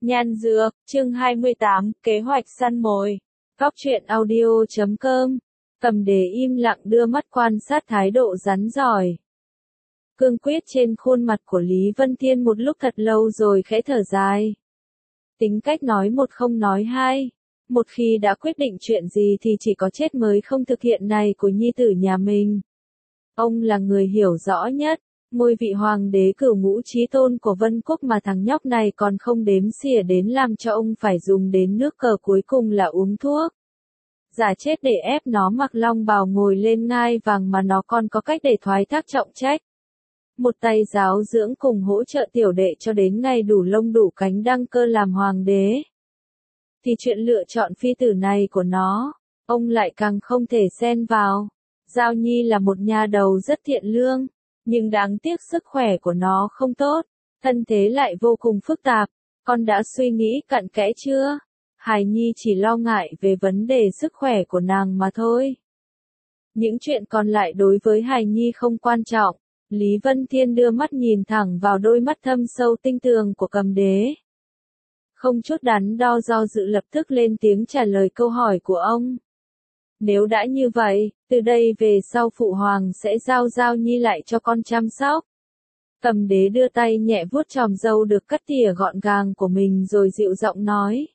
Nhan Dược, chương 28, kế hoạch săn mồi. Góc truyện audio.com. Cầm Đế im lặng đưa mắt quan sát thái độ rắn giỏi, cương quyết trên khuôn mặt của Lý Vân Thiên một lúc thật lâu rồi khẽ thở dài. Tính cách nói một không nói hai. Một khi đã quyết định chuyện gì thì chỉ có chết mới không thực hiện này của nhi tử nhà mình. Ông là người hiểu rõ nhất. Ngôi vị hoàng đế cửu ngũ chí tôn của Vân Quốc mà thằng nhóc này còn không đếm xỉa đến làm cho ông phải dùng đến nước cờ cuối cùng là uống thuốc. Giả chết để ép nó mặc long bào ngồi lên ngai vàng mà nó còn có cách để thoái thác trọng trách. Một tay giáo dưỡng cùng hỗ trợ tiểu đệ cho đến ngày đủ lông đủ cánh đăng cơ làm hoàng đế. Thì chuyện lựa chọn phi tử này của nó, ông lại càng không thể xen vào. Giao Nhi là một nha đầu rất thiện lương. Nhưng đáng tiếc sức khỏe của nó không tốt, thân thế lại vô cùng phức tạp. Con đã suy nghĩ cặn kẽ chưa? Hài Nhi chỉ lo ngại về vấn đề sức khỏe của nàng mà thôi. Những chuyện còn lại đối với Hài Nhi không quan trọng. Lý Vân Thiên đưa mắt nhìn thẳng vào đôi mắt thâm sâu tinh tường của Cầm Đế. Không chút đắn đo do dự lập tức lên tiếng trả lời câu hỏi của ông. Nếu đã như vậy, từ đây về sau phụ hoàng sẽ giao Giao Nhi lại cho con chăm sóc. Cầm Đế đưa tay nhẹ vuốt chòm râu được cắt tỉa gọn gàng của mình rồi dịu giọng nói.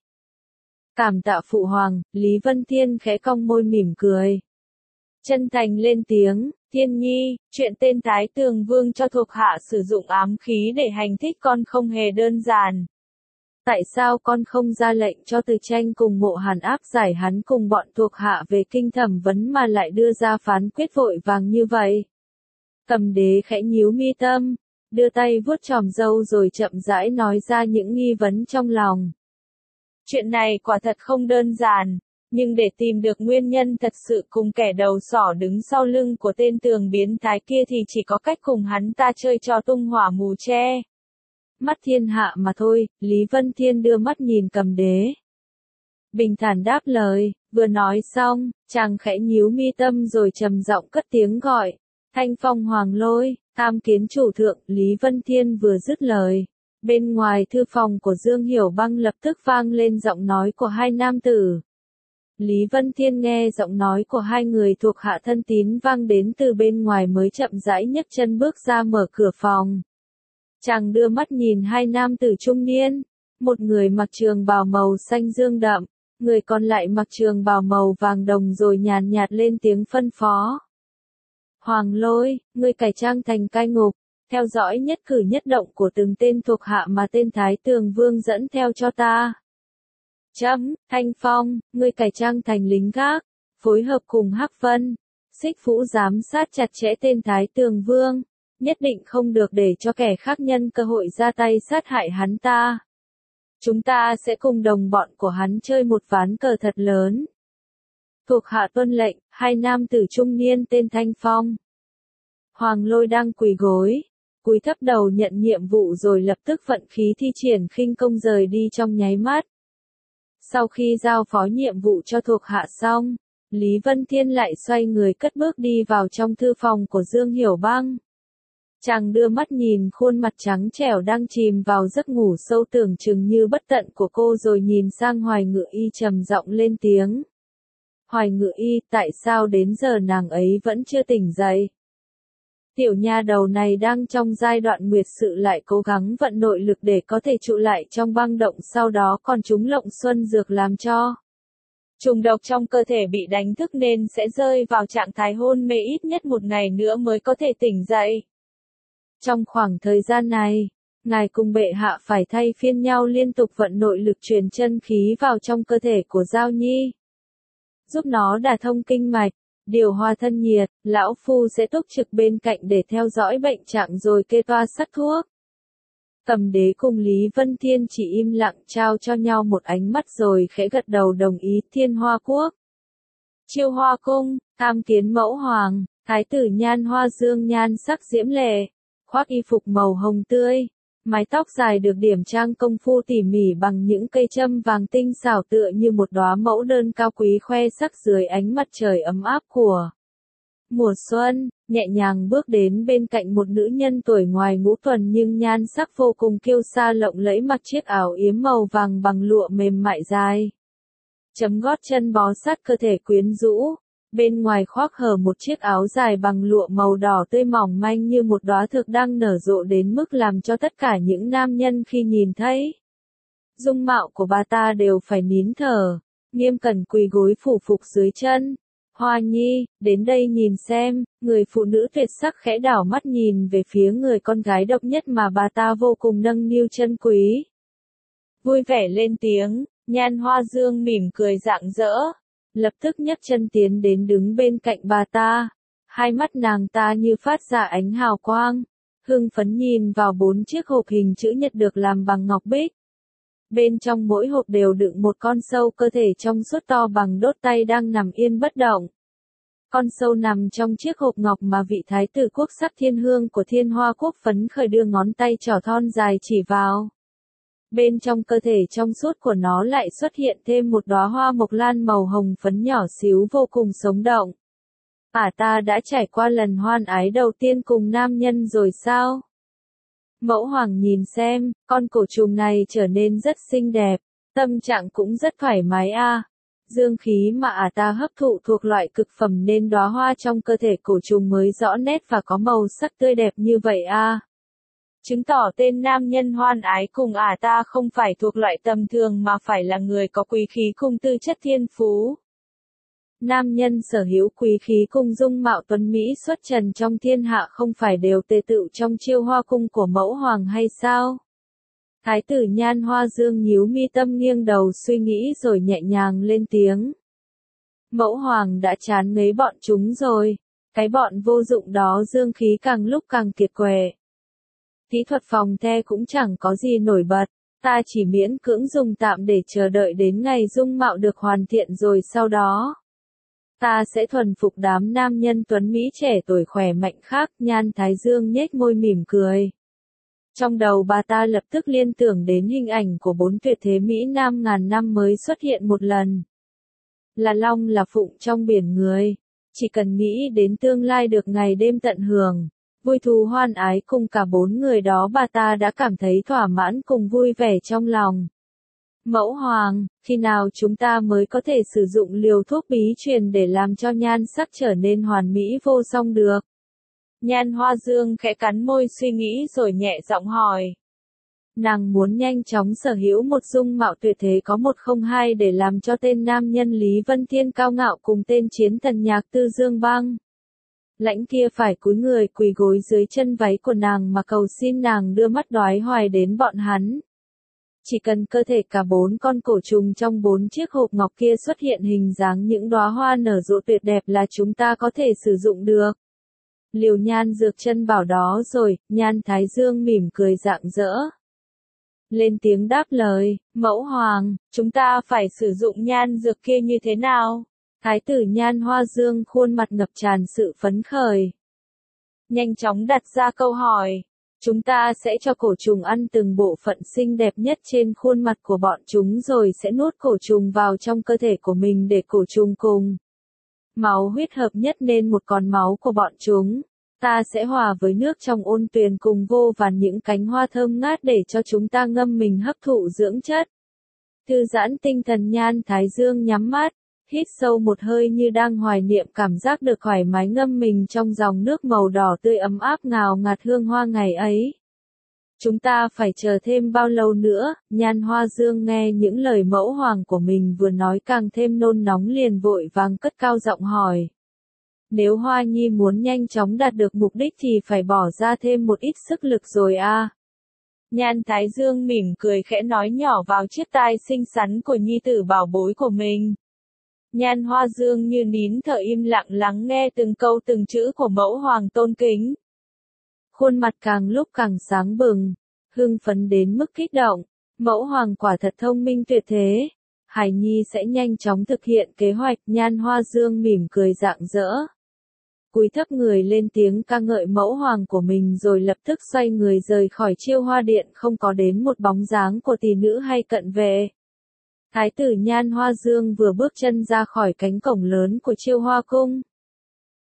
Cảm tạ phụ hoàng, Lý Vân Thiên khẽ cong môi mỉm cười. Chân thành lên tiếng, Thiên Nhi, chuyện tên Thái Tường Vương cho thuộc hạ sử dụng ám khí để hành thích con không hề đơn giản. Tại sao con không ra lệnh cho Từ Tranh cùng Mộ Hàn áp giải hắn cùng bọn thuộc hạ về kinh thẩm vấn mà lại đưa ra phán quyết vội vàng như vậy? Cầm Đế khẽ nhíu mi tâm, đưa tay vuốt chòm râu rồi chậm rãi nói ra những nghi vấn trong lòng. Chuyện này quả thật không đơn giản, nhưng để tìm được nguyên nhân thật sự cùng kẻ đầu sỏ đứng sau lưng của tên tường biến thái kia thì chỉ có cách cùng hắn ta chơi trò tung hỏa mù che mắt thiên hạ mà thôi. Lý Vân Thiên đưa mắt nhìn Cầm Đế, bình thản đáp lời. Vừa nói xong, chàng khẽ nhíu mi tâm rồi trầm giọng cất tiếng gọi. Thanh Phong Hoàng Lôi, tham kiến chủ thượng. Lý Vân Thiên vừa dứt lời, bên ngoài thư phòng của Dương Hiểu Băng lập tức vang lên giọng nói của hai nam tử. Lý Vân Thiên nghe giọng nói của hai người thuộc hạ thân tín vang đến từ bên ngoài mới chậm rãi nhấc chân bước ra mở cửa phòng. Chàng đưa mắt nhìn hai nam tử trung niên, một người mặc trường bào màu xanh dương đậm, người còn lại mặc trường bào màu vàng đồng rồi nhàn nhạt lên tiếng phân phó. Hoàng Lôi, ngươi cải trang thành cai ngục, theo dõi nhất cử nhất động của từng tên thuộc hạ mà tên Thái Tường Vương dẫn theo cho ta. Thanh Phong, ngươi cải trang thành lính gác, phối hợp cùng Hắc Vân, Xích Vũ giám sát chặt chẽ tên Thái Tường Vương. Nhất định không được để cho kẻ khác nhân cơ hội ra tay sát hại hắn ta. Chúng ta sẽ cùng đồng bọn của hắn chơi một ván cờ thật lớn. Thuộc hạ tuân lệnh. Hai nam tử trung niên tên Thanh Phong, Hoàng Lôi đang quỳ gối, cúi thấp đầu nhận nhiệm vụ rồi lập tức vận khí thi triển khinh công rời đi trong nháy mắt. Sau khi giao phó nhiệm vụ cho thuộc hạ xong, Lý Vân Thiên lại xoay người cất bước đi vào trong thư phòng của Dương Hiểu Băng. Chàng đưa mắt nhìn khuôn mặt trắng trẻo đang chìm vào giấc ngủ sâu tưởng chừng như bất tận của cô rồi nhìn sang Hoài Ngự Y trầm giọng lên tiếng. Hoài Ngự Y, tại sao đến giờ nàng ấy vẫn chưa tỉnh dậy? Tiểu nha đầu này đang trong giai đoạn nguyệt sự lại cố gắng vận nội lực để có thể trụ lại trong băng động, sau đó còn trúng Lộng Xuân dược làm cho trùng độc trong cơ thể bị đánh thức nên sẽ rơi vào trạng thái hôn mê ít nhất một ngày nữa mới có thể tỉnh dậy. Trong khoảng thời gian này, ngài cùng bệ hạ phải thay phiên nhau liên tục vận nội lực truyền chân khí vào trong cơ thể của Giao Nhi, giúp nó đả thông kinh mạch, điều hòa thân nhiệt. Lão phu sẽ túc trực bên cạnh để theo dõi bệnh trạng rồi kê toa sắc thuốc. Cầm Đế cùng Lý Vân Thiên chỉ im lặng trao cho nhau một ánh mắt rồi khẽ gật đầu đồng ý. Thiên Hoa Quốc, Chiêu Hoa Cung, tham kiến mẫu hoàng. Thái tử Nhan Hoa Dương nhan sắc diễm lệ, khoác y phục màu hồng tươi, mái tóc dài được điểm trang công phu tỉ mỉ bằng những cây châm vàng tinh xảo tựa như một đóa mẫu đơn cao quý khoe sắc dưới ánh mặt trời ấm áp của Mùa xuân, nhẹ nhàng bước đến bên cạnh một nữ nhân tuổi ngoài ngũ tuần nhưng nhan sắc vô cùng kiêu sa lộng lẫy, mặc chiếc áo yếm màu vàng bằng lụa mềm mại dài. Chấm gót chân bó sát cơ thể quyến rũ. Bên ngoài khoác hở một chiếc áo dài bằng lụa màu đỏ tươi mỏng manh như một đóa thực đang nở rộ đến mức làm cho tất cả những nam nhân khi nhìn thấy dung mạo của bà ta đều phải nín thở, nghiêm cẩn quỳ gối phủ phục dưới chân. Hoa Nhi, đến đây nhìn xem, người phụ nữ tuyệt sắc khẽ đảo mắt nhìn về phía người con gái độc nhất mà bà ta vô cùng nâng niu chân quý. Vui vẻ lên tiếng, Nhan Hoa Dương mỉm cười rạng rỡ, lập tức nhấc chân tiến đến đứng bên cạnh bà ta. Hai mắt nàng ta như phát ra ánh hào quang, hưng phấn nhìn vào 4 chiếc hộp hình chữ nhật được làm bằng ngọc bích. Bên trong mỗi hộp đều đựng một con sâu cơ thể trong suốt to bằng đốt tay đang nằm yên bất động. Con sâu nằm trong chiếc hộp ngọc mà vị thái tử quốc sắc Thiên Hương của Thiên Hoa quốc phấn khởi đưa ngón tay trỏ thon dài chỉ vào. Bên trong cơ thể trong suốt của nó lại xuất hiện thêm một đóa hoa mộc lan màu hồng phấn nhỏ xíu vô cùng sống động. Ta đã trải qua lần hoan ái đầu tiên cùng nam nhân rồi sao? Mẫu hoàng nhìn xem, con cổ trùng này trở nên rất xinh đẹp, tâm trạng cũng rất thoải mái a. Dương khí mà ta hấp thụ thuộc loại cực phẩm nên đóa hoa trong cơ thể cổ trùng mới rõ nét và có màu sắc tươi đẹp như vậy a. Chứng tỏ tên nam nhân hoan ái cùng ta không phải thuộc loại tầm thường mà phải là người có quý khí cùng tư chất thiên phú. Nam nhân sở hữu quý khí cùng dung mạo tuấn mỹ xuất trần trong thiên hạ không phải đều tề tựu trong chiêu hoa cung của mẫu hoàng hay sao? Thái tử Nhan Hoa Dương nhíu mi tâm nghiêng đầu suy nghĩ rồi nhẹ nhàng lên tiếng. Mẫu hoàng đã chán ngấy bọn chúng rồi, cái bọn vô dụng đó dương khí càng lúc càng kiệt quệ. Kỹ thuật phòng the cũng chẳng có gì nổi bật, ta chỉ miễn cưỡng dùng tạm để chờ đợi đến ngày dung mạo được hoàn thiện rồi sau đó. Ta sẽ thuần phục đám nam nhân tuấn Mỹ trẻ tuổi khỏe mạnh khác. Nhan Thái Dương nhếch môi mỉm cười. Trong đầu bà ta lập tức liên tưởng đến hình ảnh của 4 tuyệt thế Mỹ Nam ngàn năm mới xuất hiện một lần. Là long là phụng trong biển người. Chỉ cần nghĩ đến tương lai được ngày đêm tận hưởng, vui thú hoan ái cùng cả 4 người đó, bà ta đã cảm thấy thỏa mãn cùng vui vẻ trong lòng. Mẫu hoàng, khi nào chúng ta mới có thể sử dụng liều thuốc bí truyền để làm cho nhan sắc trở nên hoàn mỹ vô song được? Nhan Hoa Dương khẽ cắn môi suy nghĩ rồi nhẹ giọng hỏi. Nàng muốn nhanh chóng sở hữu một dung mạo tuyệt thế có 102 để làm cho tên nam nhân Lý Vân Thiên cao ngạo cùng tên chiến thần Nhạc Tư Dương Băng Lãnh kia phải cúi người quỳ gối dưới chân váy của nàng mà cầu xin nàng đưa mắt đoái hoài đến bọn hắn. Chỉ cần cơ thể cả 4 con cổ trùng trong 4 chiếc hộp ngọc kia xuất hiện hình dáng những đóa hoa nở rộ tuyệt đẹp là chúng ta có thể sử dụng được. Liều Nhan Dược Chân bảo đó rồi. Nhan Thái Dương mỉm cười rạng rỡ. Lên tiếng đáp lời, mẫu hoàng, chúng ta phải sử dụng nhan dược kia như thế nào? Thái tử Nhan Hoa Dương khuôn mặt ngập tràn sự phấn khởi. Nhanh chóng đặt ra câu hỏi. Chúng ta sẽ cho cổ trùng ăn từng bộ phận xinh đẹp nhất trên khuôn mặt của bọn chúng rồi sẽ nuốt cổ trùng vào trong cơ thể của mình để cổ trùng cùng máu huyết hợp nhất nên một con máu của bọn chúng. Ta sẽ hòa với nước trong ôn tuyền cùng vô vàn những cánh hoa thơm ngát để cho chúng ta ngâm mình hấp thụ dưỡng chất. Thư giãn tinh thần. Nhan Thái Dương nhắm mắt, hít sâu một hơi như đang hoài niệm cảm giác được thoải mái ngâm mình trong dòng nước màu đỏ tươi ấm áp ngào ngạt hương hoa ngày ấy. Chúng ta phải chờ thêm bao lâu nữa? Nhan Hoa Dương nghe những lời mẫu hoàng của mình vừa nói càng thêm nôn nóng liền vội vàng cất cao giọng hỏi. Nếu Hoa Nhi muốn nhanh chóng đạt được mục đích thì phải bỏ ra thêm một ít sức lực rồi a. Nhan Thái Dương mỉm cười khẽ nói nhỏ vào chiếc tai xinh xắn của nhi tử bảo bối của mình. Nhan Hoa Dương như nín thở im lặng lắng nghe từng câu từng chữ của mẫu hoàng tôn kính. Khuôn mặt càng lúc càng sáng bừng, hưng phấn đến mức kích động. Mẫu hoàng quả thật thông minh tuyệt thế. Hải Nhi sẽ nhanh chóng thực hiện kế hoạch. Nhan Hoa Dương mỉm cười rạng rỡ. Cúi thấp người lên tiếng ca ngợi mẫu hoàng của mình rồi lập tức xoay người rời khỏi Chiêu Hoa Điện, không có đến một bóng dáng của tỷ nữ hay cận vệ. Thái tử Nhan Hoa Dương vừa bước chân ra khỏi cánh cổng lớn của Chiêu Hoa Cung.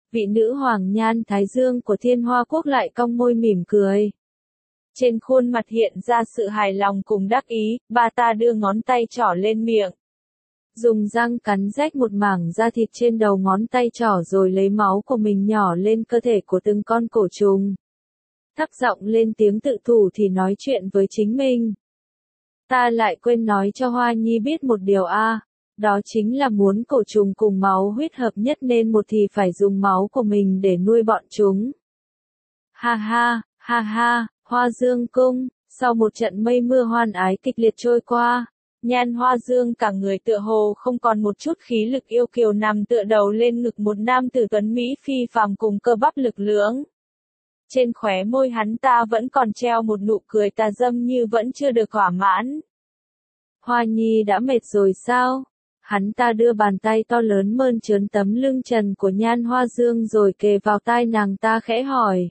Vị nữ hoàng Nhan Thái Dương của Thiên Hoa Quốc lại cong môi mỉm cười. Trên khuôn mặt hiện ra sự hài lòng cùng đắc ý, bà ta đưa ngón tay trỏ lên miệng. Dùng răng cắn rách một mảng da thịt trên đầu ngón tay trỏ rồi lấy máu của mình nhỏ lên cơ thể của từng con cổ trùng. Thấp giọng lên tiếng tự thủ thì nói chuyện với chính mình. Ta lại quên nói cho Hoa Nhi biết một điều đó chính là muốn cổ trùng cùng máu huyết hợp nhất nên một thì phải dùng máu của mình để nuôi bọn chúng. Ha ha, Hoa Dương Cung, sau một trận mây mưa hoan ái kịch liệt trôi qua, Nhan Hoa Dương cả người tựa hồ không còn một chút khí lực yêu kiều nằm tựa đầu lên ngực một nam tử tuấn Mỹ phi phàm cùng cơ bắp lực lưỡng. Trên khóe môi hắn ta vẫn còn treo một nụ cười tà dâm như vẫn chưa được thỏa mãn. Hoa Nhi đã mệt rồi sao? Hắn ta đưa bàn tay to lớn mơn trớn tấm lưng trần của Nhan Hoa Dương rồi kề vào tai nàng ta khẽ hỏi.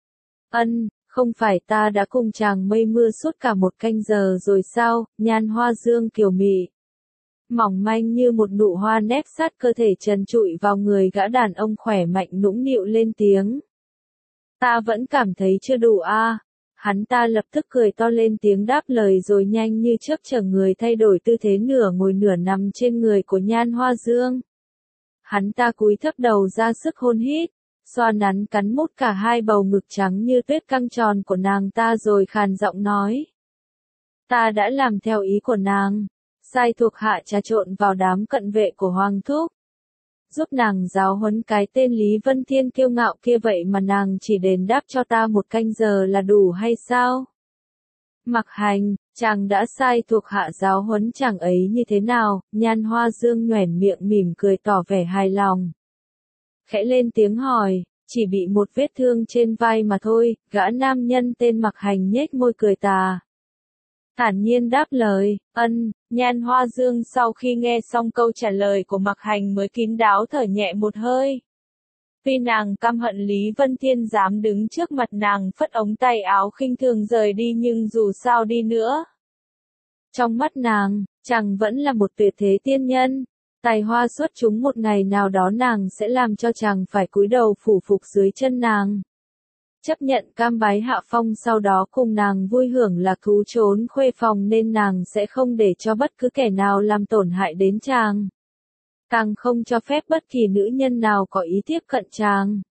Không phải ta đã cùng chàng mây mưa suốt cả một canh giờ rồi sao? Nhan Hoa Dương kiều mị, mỏng manh như một nụ hoa nép sát cơ thể trần trụi vào người gã đàn ông khỏe mạnh nũng nịu lên tiếng. Ta vẫn cảm thấy chưa đủ Hắn ta lập tức cười to lên tiếng đáp lời rồi nhanh như chớp chởng người thay đổi tư thế nửa ngồi nửa nằm trên người của Nhan Hoa Dương. Hắn ta cúi thấp đầu ra sức hôn hít, xoa nắn cắn mút cả hai bầu ngực trắng như tuyết căng tròn của nàng ta rồi khàn giọng nói. Ta đã làm theo ý của nàng, sai thuộc hạ trà trộn vào đám cận vệ của Hoàng Thúc, giúp nàng giáo huấn cái tên Lý Vân Thiên kiêu ngạo kia vậy mà nàng chỉ đền đáp cho ta một canh giờ là đủ hay sao? Mặc Hành, chàng đã sai thuộc hạ giáo huấn chàng ấy như thế nào? Nhan Hoa Dương nhoẻn miệng mỉm cười tỏ vẻ hài lòng. Khẽ lên tiếng hỏi, chỉ bị một vết thương trên vai mà thôi, gã nam nhân tên Mặc Hành nhếch môi cười tà. Thản nhiên đáp lời, Nhan Hoa Dương sau khi nghe xong câu trả lời của Mặc Hành mới kín đáo thở nhẹ một hơi. Tuy nàng căm hận Lý Vân Thiên dám đứng trước mặt nàng phất ống tay áo khinh thường rời đi nhưng dù sao đi nữa. Trong mắt nàng, chàng vẫn là một tuyệt thế tiên nhân. Tài hoa xuất chúng một ngày nào đó nàng sẽ làm cho chàng phải cúi đầu phủ phục dưới chân nàng. Chấp nhận cam bái hạ phong sau đó cùng nàng vui hưởng lạc thú trốn khuê phòng nên nàng sẽ không để cho bất cứ kẻ nào làm tổn hại đến chàng. Càng không cho phép bất kỳ nữ nhân nào có ý tiếp cận chàng.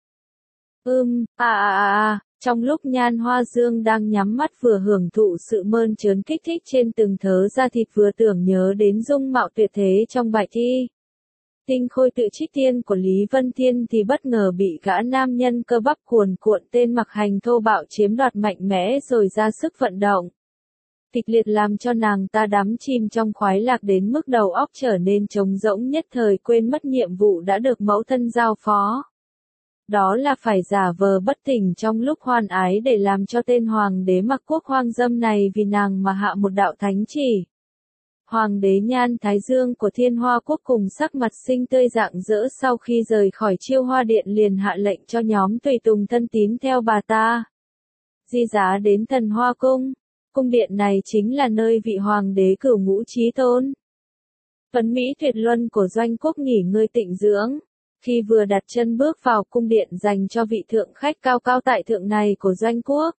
Trong lúc Nhan Hoa Dương đang nhắm mắt vừa hưởng thụ sự mơn trớn kích thích trên từng thớ da thịt vừa tưởng nhớ đến dung mạo tuyệt thế trong bài thi. Tinh khôi tự trích tiên của Lý Vân Thiên thì bất ngờ bị gã nam nhân cơ bắp cuồn cuộn tên Mặc Hành thô bạo chiếm đoạt mạnh mẽ rồi ra sức vận động. Kịch liệt làm cho nàng ta đắm chìm trong khoái lạc đến mức đầu óc trở nên trống rỗng nhất thời quên mất nhiệm vụ đã được mẫu thân giao phó. Đó là phải giả vờ bất tỉnh trong lúc hoan ái để làm cho tên hoàng đế Mặc Quốc hoang dâm này vì nàng mà hạ một đạo thánh chỉ. Hoàng đế Nhan Thái Dương của Thiên Hoa Quốc cùng sắc mặt xinh tươi rạng rỡ sau khi rời khỏi Chiêu Hoa Điện liền hạ lệnh cho nhóm tùy tùng thân tín theo bà ta di giá đến Thần Hoa Cung. Cung điện này chính là nơi vị hoàng đế cửu ngũ chí tôn, tuấn Mỹ tuyệt luân của Doanh Quốc nghỉ ngơi tịnh dưỡng. Khi vừa đặt chân bước vào cung điện dành cho vị thượng khách cao cao tại thượng này của Doanh Quốc,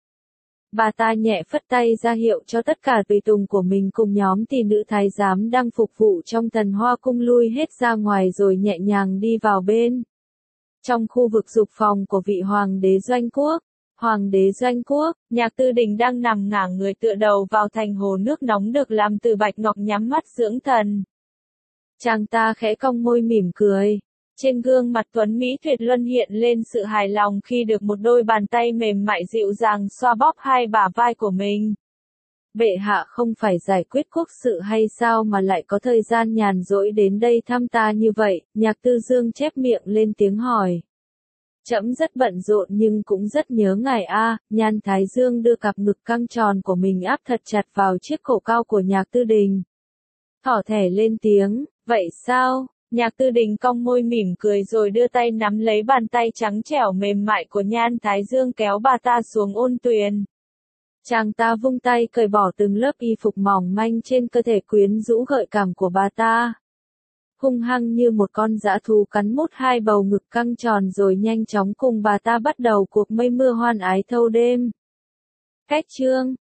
bà ta nhẹ phất tay ra hiệu cho tất cả tùy tùng của mình cùng nhóm tỷ nữ thái giám đang phục vụ trong Thần Hoa Cung lui hết ra ngoài rồi nhẹ nhàng đi vào bên trong khu vực dục phòng của vị hoàng đế Doanh Quốc. Hoàng đế Doanh Quốc, Nhạc Tư Đình đang nằm ngả người tựa đầu vào thành hồ nước nóng được làm từ bạch ngọc nhắm mắt dưỡng thần. Chàng ta khẽ cong môi mỉm cười. Trên gương mặt tuấn Mỹ tuyệt luân hiện lên sự hài lòng khi được một đôi bàn tay mềm mại dịu dàng xoa bóp hai bả vai của mình. Bệ hạ không phải giải quyết quốc sự hay sao mà lại có thời gian nhàn rỗi đến đây thăm ta như vậy? Nhạc Tư Dương chép miệng lên tiếng hỏi. Trẫm rất bận rộn nhưng cũng rất nhớ ngài Nhan Thái Dương đưa cặp ngực căng tròn của mình áp thật chặt vào chiếc cổ cao của Nhạc Tư Đình. Thỏ thẻ lên tiếng, vậy sao? Nhạc Tư Đình cong môi mỉm cười rồi đưa tay nắm lấy bàn tay trắng trẻo mềm mại của Nhan Thái Dương kéo bà ta xuống ôn tuyền. Chàng ta vung tay cởi bỏ từng lớp y phục mỏng manh trên cơ thể quyến rũ gợi cảm của bà ta. hung hăng như một con dã thú cắn mút hai bầu ngực căng tròn rồi nhanh chóng cùng bà ta bắt đầu cuộc mây mưa hoan ái thâu đêm. Cách chương